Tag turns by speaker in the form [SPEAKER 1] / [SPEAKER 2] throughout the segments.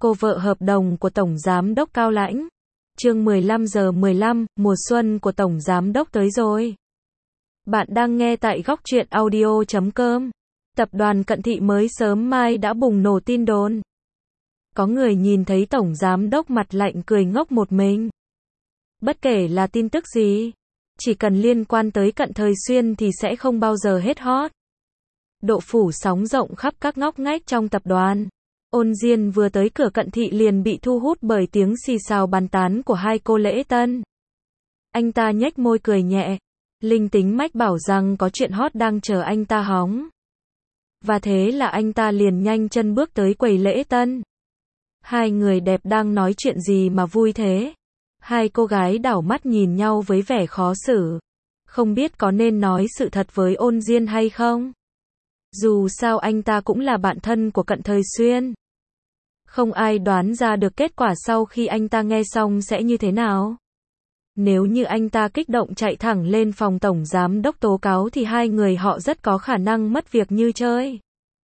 [SPEAKER 1] Cô vợ hợp đồng của Tổng Giám đốc Cao Lãnh. Chương 15:15, mùa xuân của Tổng Giám đốc tới rồi. Bạn đang nghe tại Góc Truyện Audio.com. Tập đoàn Cận Thị mới sớm mai đã bùng nổ tin đồn. Có người nhìn thấy Tổng Giám đốc mặt lạnh cười ngốc một mình. Bất kể là tin tức gì, chỉ cần liên quan tới Cận Thời Xuyên thì sẽ không bao giờ hết hot. Độ phủ sóng rộng khắp các ngóc ngách trong tập đoàn. Ôn Diên vừa tới cửa Cận Thị liền bị thu hút bởi tiếng xì xào bàn tán của hai cô lễ tân. Anh ta nhếch môi cười nhẹ, linh tính mách bảo rằng có chuyện hot đang chờ anh ta hóng. Và thế là anh ta liền nhanh chân bước tới quầy lễ tân. Hai người đẹp đang nói chuyện gì mà vui thế? Hai cô gái đảo mắt nhìn nhau với vẻ khó xử. Không biết có nên nói sự thật với Ôn Diên hay không? Dù sao anh ta cũng là bạn thân của Cận Thời Xuyên. Không ai đoán ra được kết quả sau khi anh ta nghe xong sẽ như thế nào. Nếu như anh ta kích động chạy thẳng lên phòng Tổng Giám đốc tố cáo thì hai người họ rất có khả năng mất việc như chơi.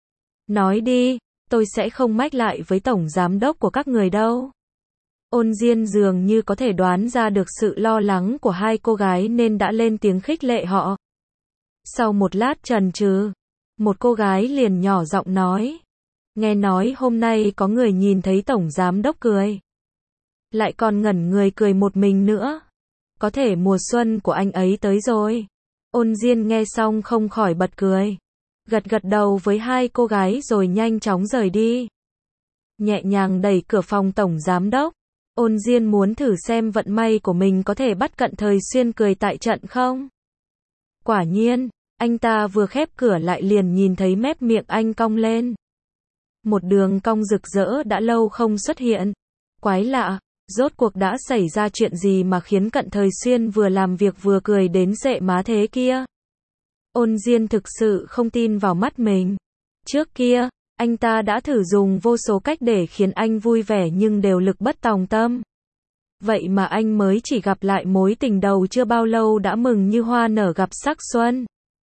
[SPEAKER 1] Nói đi, tôi sẽ không mách lại với Tổng Giám đốc của các người đâu. Ôn Diên dường như có thể đoán ra được sự lo lắng của hai cô gái nên đã lên tiếng khích lệ họ. Sau một lát chần chừ, một cô gái liền nhỏ giọng nói. Nghe nói hôm nay có người nhìn thấy Tổng Giám đốc cười. Lại còn ngẩn người cười một mình nữa. Có thể mùa xuân của anh ấy tới rồi. Ôn Diên nghe xong không khỏi bật cười. Gật gật đầu với hai cô gái rồi nhanh chóng rời đi. Nhẹ nhàng đẩy cửa phòng Tổng Giám đốc. Ôn Diên muốn thử xem vận may của mình có thể bắt Cận Thời Xuyên cười tại trận không. Quả nhiên, anh ta vừa khép cửa lại liền nhìn thấy mép miệng anh cong lên. Một đường cong rực rỡ đã lâu không xuất hiện. Quái lạ, rốt cuộc đã xảy ra chuyện gì mà khiến Cận Thời Xuyên vừa làm việc vừa cười đến rệ má thế kia? Ôn Diên thực sự không tin vào mắt mình. Trước kia, anh ta đã thử dùng vô số cách để khiến anh vui vẻ nhưng đều lực bất tòng tâm. Vậy mà anh mới chỉ gặp lại mối tình đầu chưa bao lâu đã mừng như hoa nở gặp sắc xuân.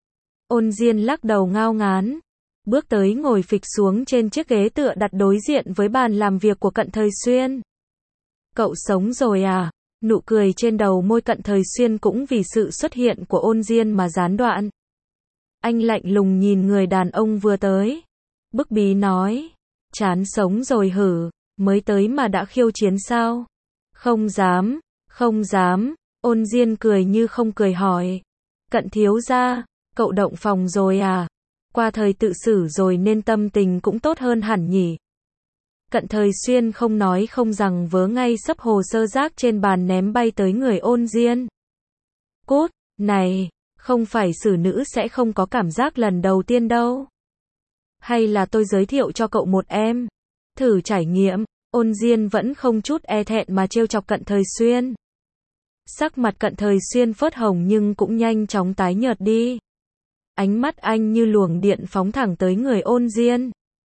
[SPEAKER 1] Ôn Diên lắc đầu ngao ngán. Bước tới ngồi phịch xuống trên chiếc ghế tựa đặt đối diện với bàn làm việc của Cận Thời Xuyên. Cậu sống rồi à? Nụ cười trên đầu môi Cận Thời Xuyên cũng vì sự xuất hiện của Ôn Diên mà gián đoạn. Anh lạnh lùng nhìn người đàn ông vừa tới. Bức bí nói. Chán sống rồi hử, mới tới mà đã khiêu chiến sao? Không dám, không dám. Ôn Diên cười như không cười hỏi. Cận thiếu gia, cậu động phòng rồi à? Qua thời tự xử rồi nên tâm tình cũng tốt hơn hẳn nhỉ. Cận Thời Xuyên không nói không rằng vớ ngay xấp hồ sơ rác trên bàn ném bay tới người Ôn Diên. Cút, này, không phải xử nữ sẽ không có cảm giác lần đầu tiên đâu. Hay là tôi giới thiệu cho cậu một em. Thử trải nghiệm. Ôn Diên vẫn không chút e thẹn mà trêu chọc Cận Thời Xuyên. Sắc mặt Cận Thời Xuyên phớt hồng nhưng cũng nhanh chóng tái nhợt đi. Ánh mắt anh như luồng điện phóng thẳng tới người Ôn Diên.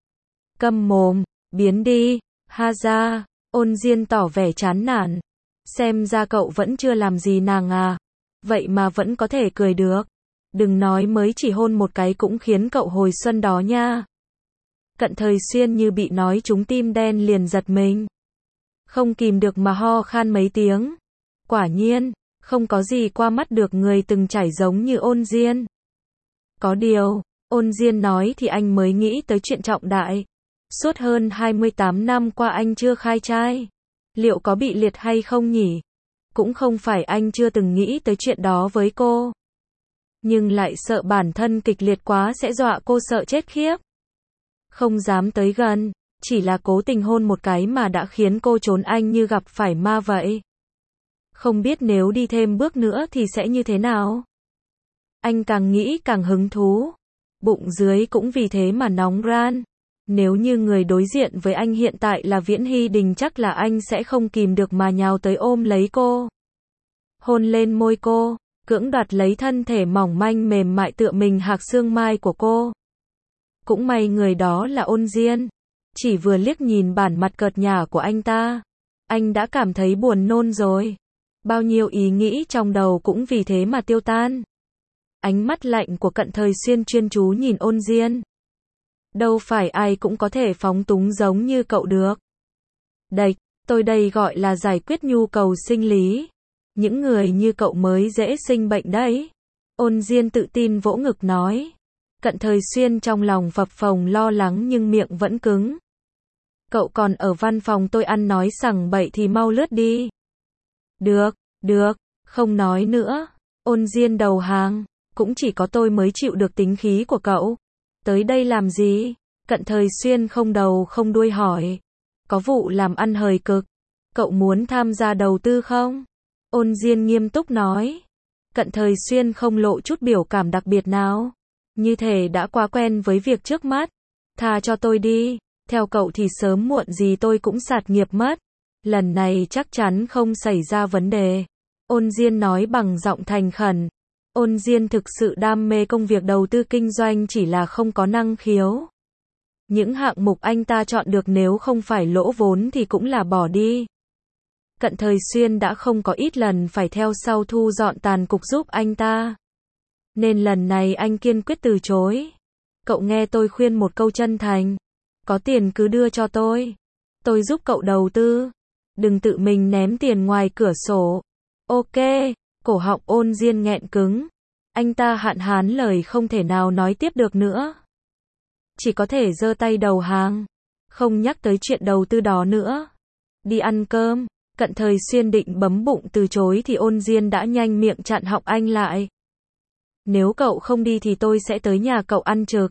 [SPEAKER 1] Câm mồm, biến đi, ha ra. Ôn Diên tỏ vẻ chán nản. Xem ra cậu vẫn chưa làm gì nàng à. Vậy mà vẫn có thể cười được. Đừng nói mới chỉ hôn một cái cũng khiến cậu hồi xuân đó nha. Cận Thời Xuyên như bị nói trúng tim đen liền giật mình. Không kìm được mà ho khan mấy tiếng. Quả nhiên, không có gì qua mắt được người từng trải giống như Ôn Diên. Có điều, Ôn Diên nói thì anh mới nghĩ tới chuyện trọng đại. Suốt hơn 28 năm qua anh chưa khai trai. Liệu có bị liệt hay không nhỉ? Cũng không phải anh chưa từng nghĩ tới chuyện đó với cô. Nhưng lại sợ bản thân kịch liệt quá sẽ dọa cô sợ chết khiếp. Không dám tới gần, chỉ là cố tình hôn một cái mà đã khiến cô trốn anh như gặp phải ma vậy. Không biết nếu đi thêm bước nữa thì sẽ như thế nào? Anh càng nghĩ càng hứng thú. Bụng dưới cũng vì thế mà nóng ran. Nếu như người đối diện với anh hiện tại là Viễn Hy Đình chắc là anh sẽ không kìm được mà nhào tới ôm lấy cô. Hôn lên môi cô, cưỡng đoạt lấy thân thể mỏng manh mềm mại tựa mình hạc xương mai của cô. Cũng may người đó là Ôn Diên. Chỉ vừa liếc nhìn bản mặt cợt nhả của anh ta, anh đã cảm thấy buồn nôn rồi. Bao nhiêu ý nghĩ trong đầu cũng vì thế mà tiêu tan. Ánh mắt lạnh của Cận Thời Xuyên chuyên chú nhìn Ôn Diên. Đâu phải ai cũng có thể phóng túng giống như cậu được. Đệch, tôi đây gọi là giải quyết nhu cầu sinh lý. Những người như cậu mới dễ sinh bệnh đấy. Ôn Diên tự tin vỗ ngực nói. Cận Thời Xuyên trong lòng phập phồng lo lắng nhưng miệng vẫn cứng. Cậu còn ở văn phòng tôi ăn nói sằng bậy thì mau lướt đi. Được, không nói nữa. Ôn Diên đầu hàng, cũng chỉ có tôi mới chịu được tính khí của cậu. Tới đây làm gì? Cận Thời Xuyên không đầu không đuôi hỏi. Có vụ làm ăn hời cực. Cậu muốn tham gia đầu tư không? Ôn Diên nghiêm túc nói. Cận Thời Xuyên không lộ chút biểu cảm đặc biệt nào. Như thể đã quá quen với việc trước mắt. Tha cho tôi đi. Theo cậu thì sớm muộn gì tôi cũng sạt nghiệp mất. Lần này chắc chắn không xảy ra vấn đề. Ôn Diên nói bằng giọng thành khẩn. Ôn Diên thực sự đam mê công việc đầu tư kinh doanh, chỉ là không có năng khiếu. Những hạng mục anh ta chọn được nếu không phải lỗ vốn thì cũng là bỏ đi. Cận Thời Xuyên đã không có ít lần phải theo sau thu dọn tàn cục giúp anh ta. Nên lần này anh kiên quyết từ chối. Cậu nghe tôi khuyên một câu chân thành. Có tiền cứ đưa cho tôi. Tôi giúp cậu đầu tư. Đừng tự mình ném tiền ngoài cửa sổ. Ok, cổ họng Ôn Diên nghẹn cứng. Anh ta hạn hán lời không thể nào nói tiếp được nữa. Chỉ có thể giơ tay đầu hàng. Không nhắc tới chuyện đầu tư đó nữa. Đi ăn cơm. Cận Thời Xuyên định bấm bụng từ chối thì Ôn Diên đã nhanh miệng chặn họng anh lại. Nếu cậu không đi thì tôi sẽ tới nhà cậu ăn trực.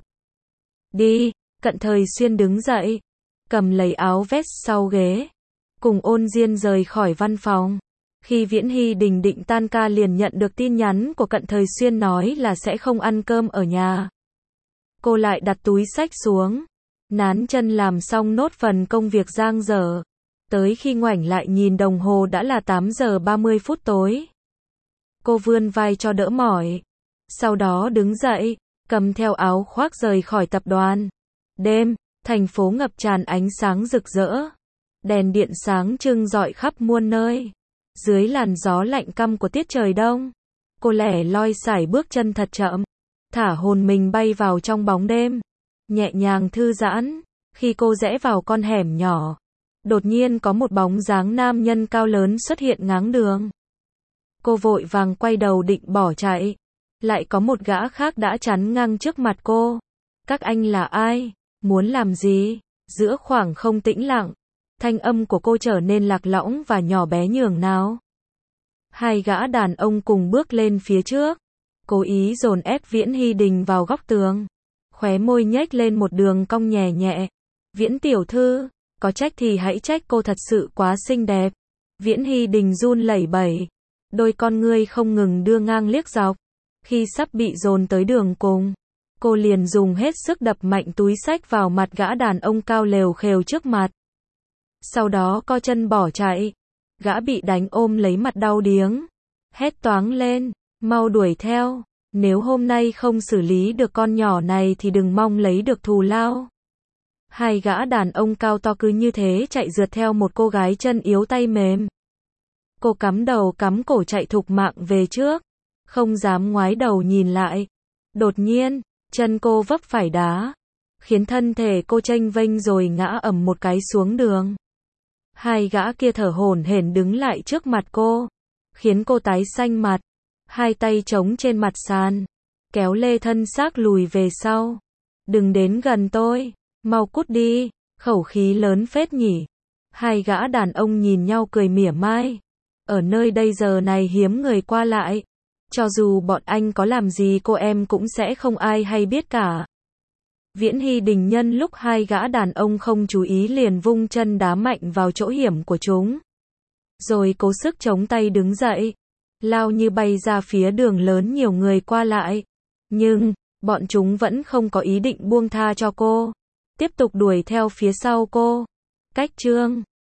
[SPEAKER 1] Đi. Cận Thời Xuyên đứng dậy. Cầm lấy áo vest sau ghế. Cùng Ôn Diên rời khỏi văn phòng. Khi Viễn Hy Đình định tan ca liền nhận được tin nhắn của Cận Thời Xuyên nói là sẽ không ăn cơm ở nhà. Cô lại đặt túi xách xuống. Nán chân làm xong nốt phần công việc dang dở. Tới khi ngoảnh lại nhìn đồng hồ đã là 8 giờ 30 phút tối. Cô vươn vai cho đỡ mỏi. Sau đó đứng dậy, cầm theo áo khoác rời khỏi tập đoàn. Đêm, thành phố ngập tràn ánh sáng rực rỡ. Đèn điện sáng trưng rọi khắp muôn nơi. Dưới làn gió lạnh căm của tiết trời đông, cô lẻ loi sải bước chân thật chậm, thả hồn mình bay vào trong bóng đêm, nhẹ nhàng thư giãn. Khi cô rẽ vào con hẻm nhỏ, đột nhiên có một bóng dáng nam nhân cao lớn xuất hiện ngáng đường. Cô vội vàng quay đầu định bỏ chạy, lại có một gã khác đã chắn ngang trước mặt cô. Các anh là ai? Muốn làm gì? Giữa khoảng không tĩnh lặng, thanh âm của cô trở nên lạc lõng và nhỏ bé nhường nào. Hai gã đàn ông cùng bước lên phía trước, cố ý dồn ép Viễn Hy Đình vào góc tường. Khóe môi nhếch lên một đường cong nhẹ nhẹ. Viễn tiểu thư, có trách thì hãy trách, cô thật sự quá xinh đẹp. Viễn Hy Đình run lẩy bẩy, đôi con ngươi không ngừng đưa ngang liếc dọc. Khi sắp bị dồn tới đường cùng, cô liền dùng hết sức đập mạnh túi xách vào mặt gã đàn ông cao lều khều trước mặt. Sau đó co chân bỏ chạy. Gã bị đánh ôm lấy mặt đau điếng, hét toáng lên, mau đuổi theo. Nếu hôm nay không xử lý được con nhỏ này thì đừng mong lấy được thù lao. Hai gã đàn ông cao to cứ như thế chạy rượt theo một cô gái chân yếu tay mềm. Cô cắm đầu cắm cổ chạy thục mạng về trước, không dám ngoái đầu nhìn lại. Đột nhiên, chân cô vấp phải đá, khiến thân thể cô chênh vênh rồi ngã ầm một cái xuống đường. Hai gã kia thở hổn hển đứng lại trước mặt cô, khiến cô tái xanh mặt, hai tay chống trên mặt sàn, kéo lê thân xác lùi về sau. Đừng đến gần tôi, mau cút đi, khẩu khí lớn phết nhỉ. Hai gã đàn ông nhìn nhau cười mỉa mai. Ở nơi đây giờ này hiếm người qua lại. Cho dù bọn anh có làm gì cô em cũng sẽ không ai hay biết cả. Viễn Hy Đình nhân lúc hai gã đàn ông không chú ý liền vung chân đá mạnh vào chỗ hiểm của chúng. Rồi cố sức chống tay đứng dậy, lao như bay ra phía đường lớn nhiều người qua lại. Nhưng, bọn chúng vẫn không có ý định buông tha cho cô. Tiếp tục đuổi theo phía sau cô. Cách chương